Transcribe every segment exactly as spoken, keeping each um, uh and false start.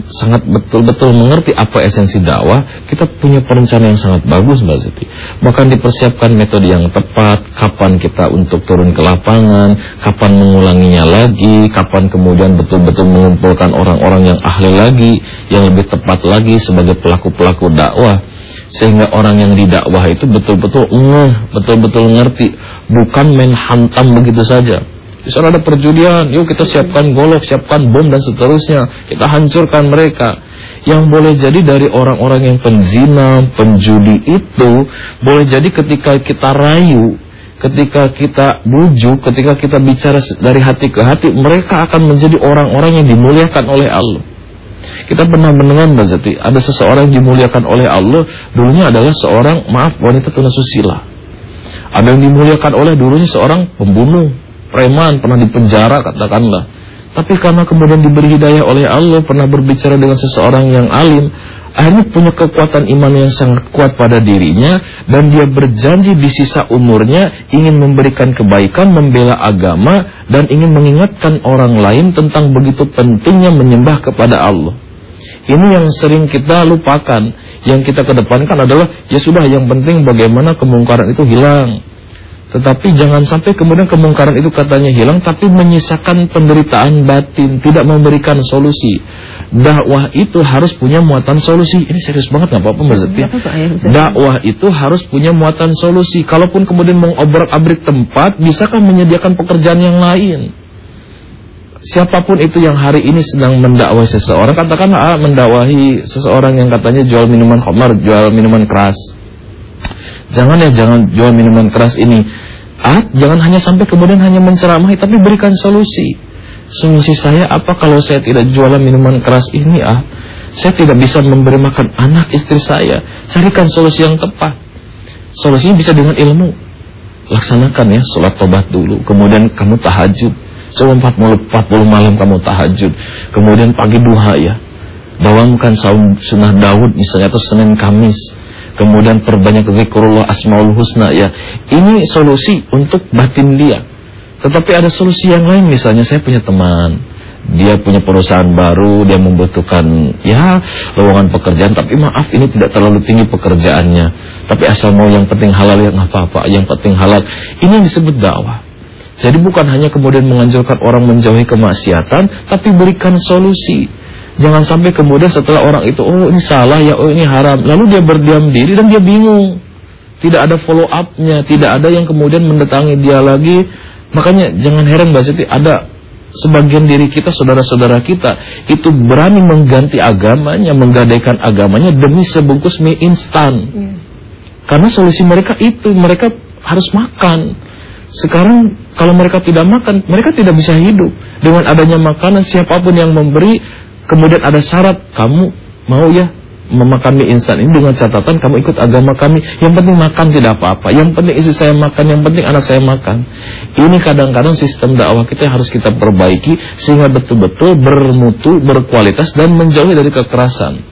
sangat betul-betul mengerti apa esensi dakwah, kita punya perencanaan yang sangat bagus Mbak Zeti. Bahkan dipersiapkan metode yang tepat, kapan kita untuk turun ke lapangan, kapan mengulanginya lagi, kapan kemudian betul-betul mengumpulkan orang-orang yang ahli lagi, yang lebih tepat lagi sebagai pelaku-pelaku dakwah. Sehingga orang yang didakwah itu betul-betul ngeh, betul-betul ngerti, bukan main hantam begitu saja. Di sana ada perjudian, yuk kita siapkan golok, siapkan bom dan seterusnya, kita hancurkan mereka. Yang boleh jadi dari orang-orang yang penzina, penjudi itu, boleh jadi ketika kita rayu, ketika kita bujuk, ketika kita bicara dari hati ke hati, mereka akan menjadi orang-orang yang dimuliakan oleh Allah. Kita pernah mendengar Mbak Zeti, ada seseorang yang dimuliakan oleh Allah, dulunya adalah seorang, maaf, wanita tunasusila. Ada yang dimuliakan oleh dulunya seorang pembunuh, preman, pernah dipenjara katakanlah. Tapi karena kemudian diberi hidayah oleh Allah, pernah berbicara dengan seseorang yang alim, akhirnya punya kekuatan iman yang sangat kuat pada dirinya, dan dia berjanji di sisa umurnya ingin memberikan kebaikan, membela agama, dan ingin mengingatkan orang lain tentang begitu pentingnya menyembah kepada Allah. Ini yang sering kita lupakan. Yang kita kedepankan adalah, ya sudah, yang penting bagaimana kemungkaran itu hilang. Tetapi jangan sampai kemudian kemungkaran itu katanya hilang, tapi menyisakan penderitaan batin, tidak memberikan solusi. Dakwah itu harus punya muatan solusi. Ini serius banget, nggak apa-apa Mbak Zeti. Dakwah itu harus punya muatan solusi. Kalaupun kemudian mengobrak-abrik tempat, bisakah menyediakan pekerjaan yang lain? Siapapun itu yang hari ini sedang mendakwahi seseorang, katakanlah ah, mendakwahi seseorang yang katanya jual minuman khamar, jual minuman keras. Jangan ya, jangan jual minuman keras ini. Ah, jangan hanya sampai kemudian hanya menceramahi, tapi berikan solusi. Solusi saya apa kalau saya tidak jualan minuman keras ini? Ah, saya tidak bisa memberi makan anak istri saya. Carikan solusi yang tepat. Solusinya bisa dengan ilmu. Laksanakan ya, sholat tobat dulu. Kemudian kamu tahajud. Coba empat puluh malam kamu tahajud. Kemudian pagi duha ya. Bawakan saum sunnah Daud misalnya, atau Senin Kamis. Kemudian perbanyak zikrullah asmaul husna ya. Ini solusi untuk batin dia. Tetapi ada solusi yang lain, misalnya saya punya teman, dia punya perusahaan baru, dia membutuhkan ya lowongan pekerjaan, tapi maaf ini tidak terlalu tinggi pekerjaannya, tapi asal mau yang penting halal ya nggak apa-apa, yang penting halal. Ini yang disebut dakwah. Jadi bukan hanya kemudian menganjurkan orang menjauhi kemaksiatan, tapi berikan solusi. Jangan sampai kemudian setelah orang itu, oh ini salah ya, oh ini haram, lalu dia berdiam diri dan dia bingung. Tidak ada follow up-nya, tidak ada yang kemudian mendatangi dia lagi. Makanya jangan heran Mbak Siti, ada sebagian diri kita, saudara-saudara kita, itu berani mengganti agamanya, menggadaikan agamanya demi sebungkus mie instan. Ya. Karena solusi mereka itu, mereka harus makan. Sekarang kalau mereka tidak makan, mereka tidak bisa hidup. Dengan adanya makanan, siapapun yang memberi, kemudian ada syarat, kamu mau ya memakan mie instan ini dengan catatan kamu ikut agama kami. Yang penting makan, tidak apa-apa. Yang penting istri saya makan, yang penting anak saya makan. Ini kadang-kadang sistem dakwah kita harus kita perbaiki sehingga betul-betul bermutu, berkualitas dan menjauhi dari kekerasan.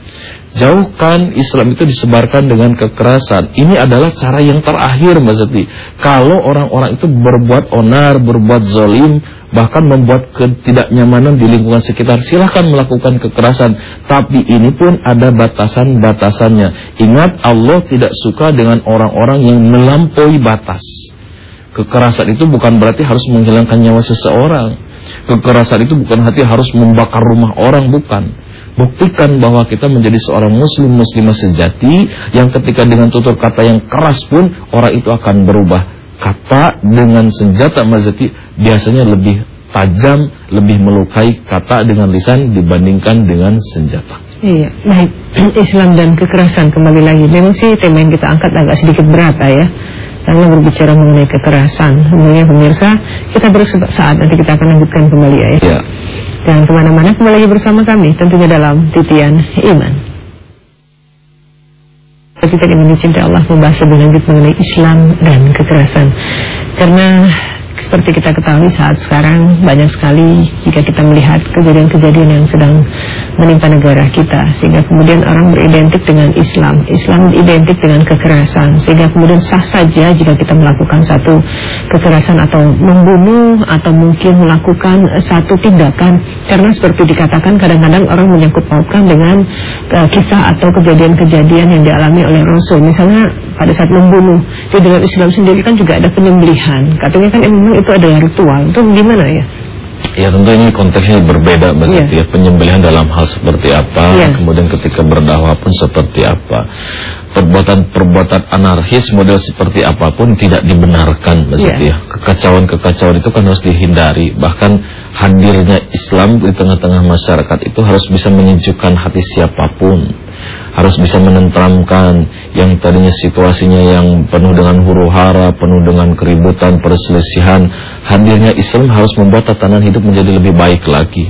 Jauhkan Islam itu disebarkan dengan kekerasan. Ini adalah cara yang terakhir Mbak Zeti. Kalau orang-orang itu berbuat onar, berbuat zolim, bahkan membuat ketidaknyamanan di lingkungan sekitar, silahkan melakukan kekerasan. Tapi ini pun ada batasan-batasannya. Ingat, Allah tidak suka dengan orang-orang yang melampaui batas. Kekerasan itu bukan berarti harus menghilangkan nyawa seseorang. Kekerasan itu bukan berarti harus membakar rumah orang, bukan. Buktikan bahwa kita menjadi seorang muslim muslimah sejati, yang ketika dengan tutur kata yang keras pun orang itu akan berubah. Kata dengan senjata mazati biasanya lebih tajam, lebih melukai kata dengan lisan dibandingkan dengan senjata. Iya, baik. Islam dan kekerasan kembali lagi. Memang sih tema yang kita angkat agak sedikit berat ya, karena berbicara mengenai kekerasan. Sebenarnya pemirsa, kita bersaat nanti kita akan lanjutkan kembali ya. Iya. Dan kemana-mana kembali lagi bersama kami, tentunya dalam Titian Iman. Kita ingin dicintai Allah, membahas lebih lanjut mengenai Islam dan kekerasan. Karena seperti kita ketahui saat sekarang banyak sekali jika kita melihat kejadian-kejadian yang sedang menimpa negara kita, sehingga kemudian orang beridentik dengan Islam, Islam identik dengan kekerasan, sehingga kemudian sah saja jika kita melakukan satu kekerasan atau membunuh atau mungkin melakukan satu tindakan, karena seperti dikatakan kadang-kadang orang menyangkut pautkan dengan uh, kisah atau kejadian-kejadian yang dialami oleh Rasul. Misalnya pada saat membunuh, di dalam Islam sendiri kan juga ada penyembelihan, katanya kan memang itu adalah ritual. Itu gimana ya? Ya tentu ini konteksnya berbeda Mbak Siti, ya. Penyembelihan dalam hal seperti apa, ya. Kemudian ketika berdakwah pun seperti apa. Perbuatan-perbuatan anarkis model seperti apapun tidak dibenarkan Mbak Siti, ya. Kekacauan-kekacauan itu kan harus dihindari. Bahkan hadirnya Islam di tengah-tengah masyarakat itu harus bisa menyejukkan hati siapapun, harus bisa menenteramkan yang tadinya situasinya yang penuh dengan huru-hara, penuh dengan keributan, perselisihan. Hadirnya Islam harus membuat tatanan hidup menjadi lebih baik lagi,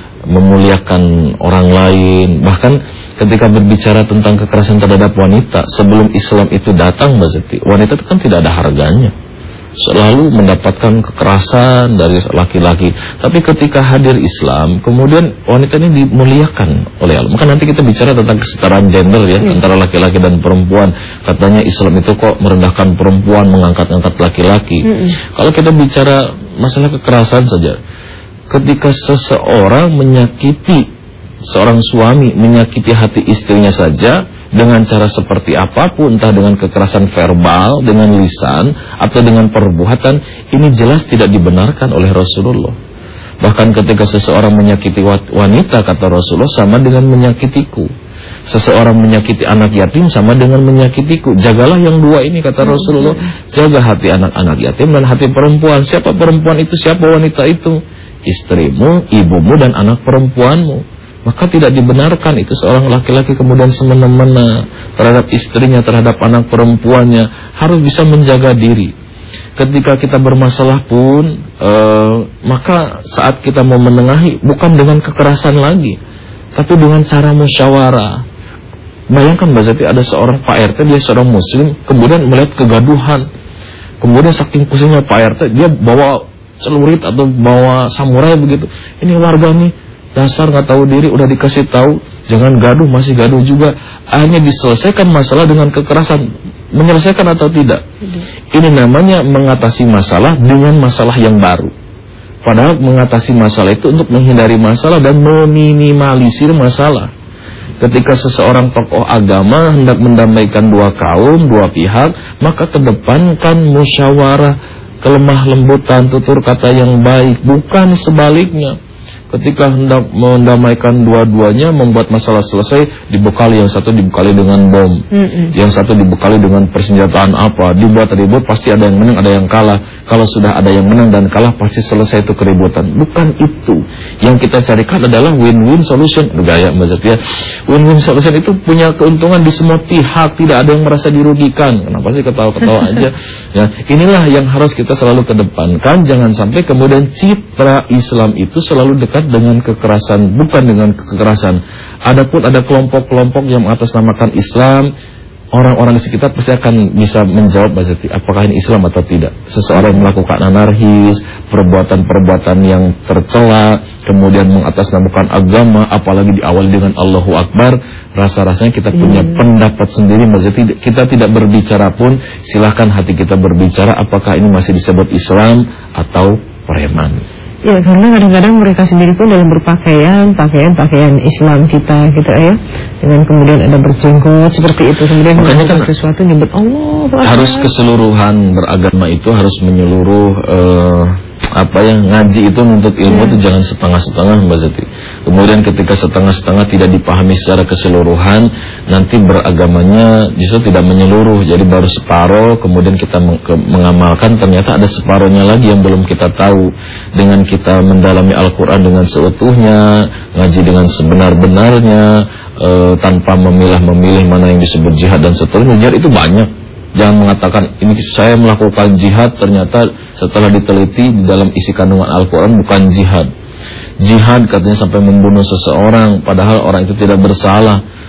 memuliakan orang lain. Bahkan ketika berbicara tentang kekerasan terhadap wanita, sebelum Islam itu datang Mbak Siti, wanita itu kan tidak ada harganya, selalu mendapatkan kekerasan dari laki-laki. Tapi ketika hadir Islam, kemudian wanita ini dimuliakan oleh Allah. Maka nanti kita bicara tentang kesetaraan gender ya, hmm. antara laki-laki dan perempuan. Katanya Islam itu kok merendahkan perempuan, mengangkat-angkat laki-laki. Hmm. Kalau kita bicara masalah kekerasan saja, ketika seseorang menyakiti, seorang suami menyakiti hati istrinya saja dengan cara seperti apapun, entah dengan kekerasan verbal, dengan lisan, atau dengan perbuatan, ini jelas tidak dibenarkan oleh Rasulullah. Bahkan ketika seseorang menyakiti wanita, kata Rasulullah, sama dengan menyakitiku. Seseorang menyakiti anak yatim sama dengan menyakitiku. Jagalah yang dua ini, kata Rasulullah. Jaga hati anak-anak yatim dan hati perempuan. Siapa perempuan itu? Siapa wanita itu? Istrimu, ibumu, dan anak perempuanmu. Maka tidak dibenarkan itu seorang laki-laki kemudian semena-mena terhadap istrinya, terhadap anak perempuannya. Harus bisa menjaga diri. Ketika kita bermasalah pun, eh, maka saat kita mau menengahi, bukan dengan kekerasan lagi, tapi dengan cara musyawarah. Bayangkan Mbak Zati, ada seorang Pak R T, dia seorang muslim, kemudian melihat kegaduhan. Kemudian saking pusingnya Pak R T, dia bawa celurit atau bawa samurai begitu. Ini warga nih, dasar nggak tahu diri, udah dikasih tahu jangan gaduh, masih gaduh juga. Akhirnya diselesaikan masalah dengan kekerasan. Menyelesaikan atau tidak? Ini namanya mengatasi masalah dengan masalah yang baru. Padahal mengatasi masalah itu untuk menghindari masalah dan meminimalisir masalah. Ketika seseorang tokoh agama hendak mendamaikan dua kaum, dua pihak, maka kedepankan musyawarah, kelemah lembutan, tutur kata yang baik, bukan sebaliknya. Ketika hendak mendamaikan dua-duanya, membuat masalah selesai, dibekali yang satu dibekali dengan bom, mm-mm. yang satu dibekali dengan persenjataan apa, dibuat ribut, pasti ada yang menang, ada yang kalah. Kalau sudah ada yang menang dan kalah, pasti selesai itu keributan. Bukan itu. Yang kita carikan adalah win-win solution. Gaya Mbak Zatia, win-win solution itu punya keuntungan di semua pihak, tidak ada yang merasa dirugikan. Kenapa sih ketawa-ketawa aja? Ya, inilah yang harus kita selalu kedepankan. Jangan sampai kemudian citra Islam itu selalu dekat dengan kekerasan, bukan dengan kekerasan. Adapun ada kelompok-kelompok yang mengatasnamakan Islam, orang-orang di sekitar pasti akan bisa menjawab Bazati, apakah ini Islam atau tidak. Seseorang melakukan anarkis, perbuatan-perbuatan yang tercela, kemudian mengatasnamakan agama, apalagi diawali dengan Allahu Akbar, rasa-rasanya kita punya hmm. pendapat sendiri Bazati. Kita tidak berbicara pun, silahkan hati kita berbicara apakah ini masih disebut Islam atau preman. Ya, karena kadang-kadang mereka sendiri pun dalam berpakaian, pakaian-pakaian Islam kita gitu ya, dengan kemudian ada berjenggot seperti itu, kemudian melakukan sesuatu nyebut Allah. Harus keseluruhan beragama itu harus menyeluruh. Uh, apa yang ngaji itu menuntut ilmu itu ya. Jangan setengah-setengah Mbak Zati. Kemudian ketika setengah-setengah tidak dipahami secara keseluruhan, nanti beragamanya justru tidak menyeluruh. Jadi baru separuh, kemudian kita meng mengamalkan ternyata ada separuhnya lagi yang belum kita tahu. Dengan kita mendalami Al-Quran dengan seutuhnya, ngaji dengan sebenar-benarnya, e, tanpa memilah-memilih mana yang disebut jihad dan seterusnya. Jihad itu banyak. Jangan mengatakan ini saya melakukan jihad, ternyata setelah diteliti di dalam isi kandungan Al-Quran bukan jihad. Jihad katanya sampai membunuh seseorang, padahal orang itu tidak bersalah.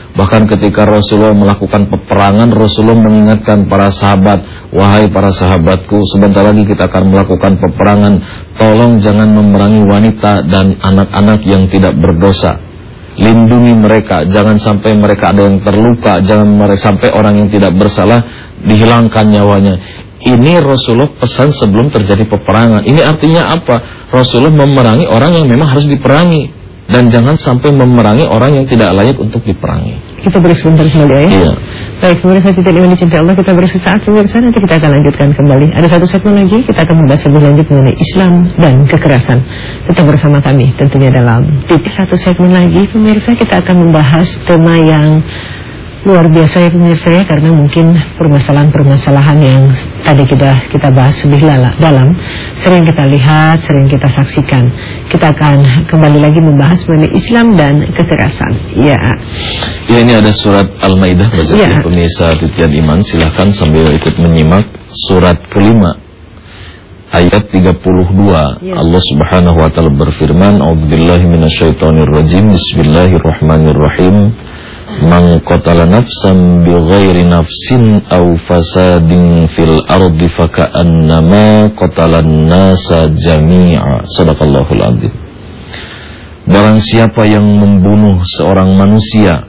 Bahkan ketika Rasulullah melakukan peperangan, Rasulullah mengingatkan para sahabat, wahai para sahabatku, sebentar lagi kita akan melakukan peperangan, tolong jangan memerangi wanita dan anak-anak yang tidak berdosa. Lindungi mereka, jangan sampai mereka ada yang terluka, jangan sampai orang yang tidak bersalah dihilangkan nyawanya. Ini Rasulullah pesan sebelum terjadi peperangan. Ini artinya apa? Rasulullah memerangi orang yang memang harus diperangi, dan jangan sampai memerangi orang yang tidak layak untuk diperangi. Kita beri sebentar kembali ya. Iya. Baik, pemirsa Setia Iman dicintai Allah, kita beri sesaat pemirsa, nanti kita akan lanjutkan kembali. Ada satu segmen lagi, kita akan membahas lebih lanjut mengenai Islam dan kekerasan. Tetap bersama kami tentunya dalam titik satu segmen lagi pemirsa, kita akan membahas tema yang luar biasa ya pemirsa ya, karena mungkin permasalahan-permasalahan yang tadi kita kita bahas lebih dalam sering kita lihat, sering kita saksikan. Kita akan kembali lagi membahas mengenai Islam dan kekerasan. Ya. Ya, ini ada surat Al-Maidah bagi ya. Pemirsa Titian Iman, silahkan sambil ikut menyimak surat kelima ayat tiga puluh dua. Ya. Allah Subhanahu wa taala berfirman, "A'udzubillahi minasyaitonirrajim. Bismillahirrahmanirrahim. Man qatala nafsan bighairi nafsin aw fasadin fil ardi faka'annama qatalan nasa jami'a." Shadaqallahul adzim. Barang siapa yang membunuh seorang manusia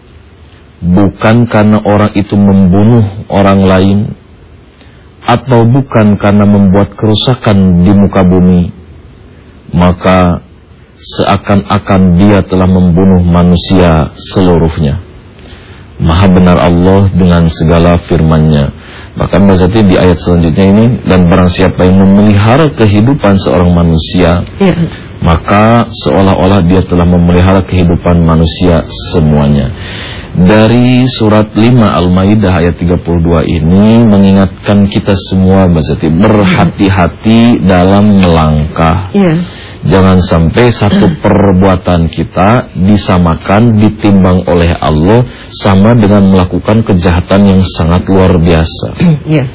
bukan karena orang itu membunuh orang lain, atau bukan karena membuat kerusakan di muka bumi, maka seakan-akan dia telah membunuh manusia seluruhnya. Maha benar Allah dengan segala firman-Nya. Bahkan berarti di ayat selanjutnya ini, dan barang siapa yang memelihara kehidupan seorang manusia, ya, maka seolah-olah dia telah memelihara kehidupan manusia semuanya. Dari surat lima Al-Maidah ayat tiga puluh dua ini mengingatkan kita semua berarti berhati-hati dalam melangkah. Ya. Jangan sampai satu perbuatan kita disamakan, ditimbang oleh Allah sama dengan melakukan kejahatan yang sangat luar biasa. Yeah.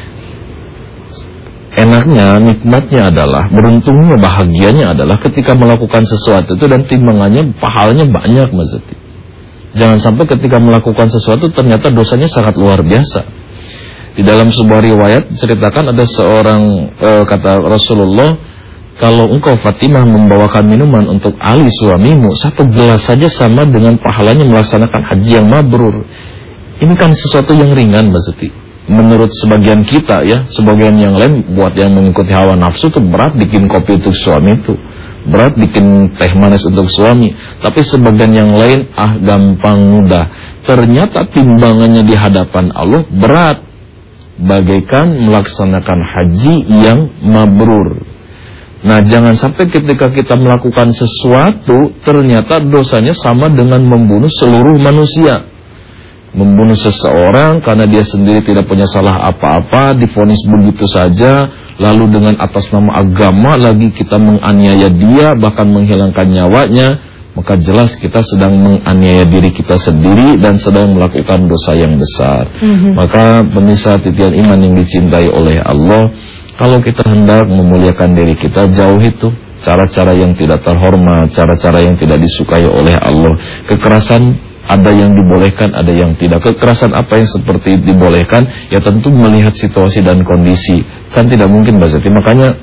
Enaknya, nikmatnya adalah, beruntungnya, bahagianya adalah ketika melakukan sesuatu itu dan timbangannya, pahalanya banyak, Mas Zati. Jangan sampai ketika melakukan sesuatu ternyata dosanya sangat luar biasa. Di dalam sebuah riwayat diceritakan ada seorang, e, kata Rasulullah, kalau engkau Fatimah membawakan minuman untuk Ali suamimu, satu gelas saja sama dengan pahalanya melaksanakan haji yang mabrur. Ini kan sesuatu yang ringan, Mbak Siti. Menurut sebagian kita ya, sebagian yang lain buat yang mengikuti hawa nafsu itu berat bikin kopi untuk suami itu, berat bikin teh manis untuk suami. Tapi sebagian yang lain, ah gampang mudah. Ternyata timbangannya di hadapan Allah berat, bagaikan melaksanakan haji yang mabrur. Nah, jangan sampai ketika kita melakukan sesuatu ternyata dosanya sama dengan membunuh seluruh manusia. Membunuh seseorang karena dia sendiri tidak punya salah apa-apa, divonis begitu saja, lalu dengan atas nama agama lagi kita menganiaya dia, bahkan menghilangkan nyawanya, maka jelas kita sedang menganiaya diri kita sendiri dan sedang melakukan dosa yang besar. Mm-hmm. Maka pemirsa Titian Iman yang dicintai oleh Allah, kalau kita hendak memuliakan diri kita, jauh itu cara-cara yang tidak terhormat, cara-cara yang tidak disukai oleh Allah. Kekerasan ada yang dibolehkan, ada yang tidak. Kekerasan apa yang seperti dibolehkan? Ya tentu melihat situasi dan kondisi. Kan tidak mungkin, Mbak Zati. Makanya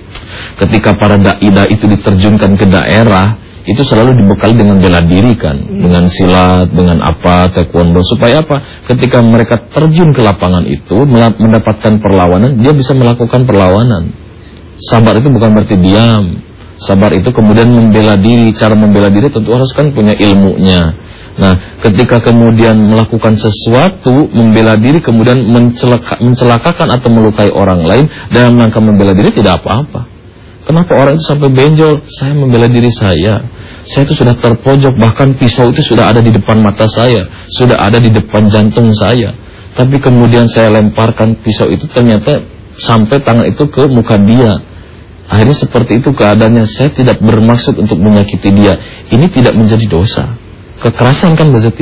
ketika para dai-dai itu diterjunkan ke daerah, itu selalu dibekali dengan bela diri kan, hmm. dengan silat, dengan apa, taekwondo, supaya apa? Ketika mereka terjun ke lapangan itu, mendapatkan perlawanan, dia bisa melakukan perlawanan. Sabar itu bukan berarti diam. Sabar itu kemudian membela diri. Cara membela diri tentu harus kan punya ilmunya. Nah, ketika kemudian melakukan sesuatu, membela diri, kemudian mencelaka, mencelakakan atau melukai orang lain, dalam rangka membela diri tidak apa-apa. Kenapa orang itu sampai benjol? Saya membela diri saya. Saya itu sudah terpojok, bahkan pisau itu sudah ada di depan mata saya, sudah ada di depan jantung saya. Tapi kemudian saya lemparkan pisau itu, ternyata sampai tangan itu ke muka dia. Akhirnya seperti itu keadaannya. Saya tidak bermaksud untuk menyakiti dia. Ini tidak menjadi dosa. Kekerasan kan Mbak Zeti ya?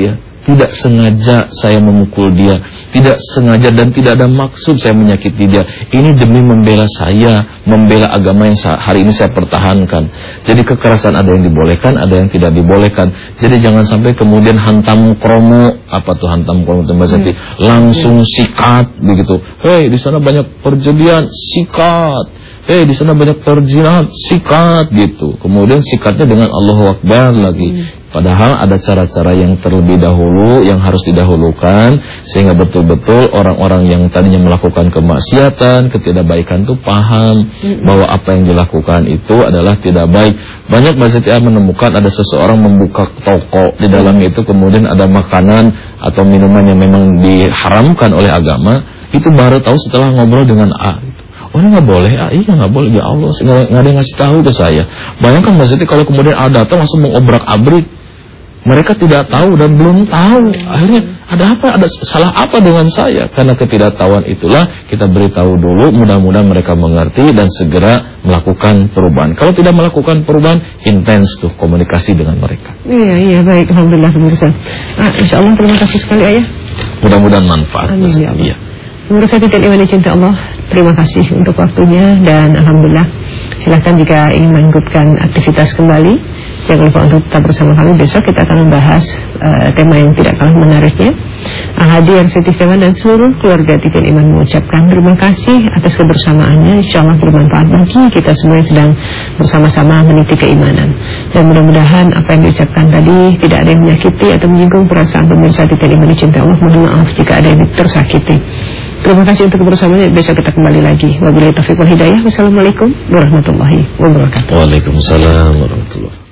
tidak sengaja saya memukul dia, tidak sengaja dan tidak ada maksud saya menyakiti dia. Ini demi membela saya, membela agama yang hari ini saya pertahankan. Jadi kekerasan ada yang dibolehkan, ada yang tidak dibolehkan. Jadi jangan sampai kemudian hantam kromo, apa tuh hantam kromo Mbak Zati, hmm. langsung sikat begitu. Hei, di sana banyak perjudian, sikat. Eh di sana banyak perzinahan, sikat gitu. Kemudian sikatnya dengan Allahu Akbar lagi. Hmm. Padahal ada cara-cara yang terlebih dahulu yang harus didahulukan sehingga betul-betul orang-orang yang tadinya melakukan kemaksiatan, ketidakbaikan itu paham hmm. bahwa apa yang dilakukan itu adalah tidak baik. Banyak masyarakat menemukan ada seseorang membuka toko, di dalam itu kemudian ada makanan atau minuman yang memang diharamkan oleh agama. Itu baru tahu setelah ngobrol dengan A. Oh ini nggak boleh, ah, iya nggak boleh, ya Allah, nggak ada yang ngasih tahu ke saya. Bayangkan Mas Siti kalau kemudian ada datang langsung mengobrak-abrik, mereka tidak tahu dan belum tahu. Akhirnya ada apa, ada salah apa dengan saya? Karena ketidaktahuan itulah kita beritahu dulu, mudah-mudahan mereka mengerti dan segera melakukan perubahan. Kalau tidak melakukan perubahan, intens tuh komunikasi dengan mereka. Iya iya baik, alhamdulillah pemirsa. Ah, insya Allah terima kasih sekali ayah. Mudah-mudahan manfaat. Amin ya Allah. Pemirsa Titik Iman Cinta Allah, terima kasih untuk waktunya dan alhamdulillah. Silahkan jika ingin melanjutkan aktivitas kembali, jangan lupa untuk tetap bersama kami. Besok kita akan membahas uh, tema yang tidak kalah menariknya. Ahadi yang Setifeman dan seluruh keluarga Titik Iman mengucapkan terima kasih atas kebersamaannya. Insya Allah bermanfaat bagi kita semua yang sedang bersama-sama meniti keimanan. Dan mudah-mudahan apa yang diucapkan tadi tidak ada yang menyakiti atau menyinggung perasaan pemirsa Titik Iman Cinta Allah. Mohon maaf jika ada yang tersakiti. Terima kasih untuk kebersamaannya. Besok kita kembali lagi. Wabillahi taufiq wal hidayah. Wassalamualaikum warahmatullahi wabarakatuh. Waalaikumsalam warahmatullahi wabarakatuh.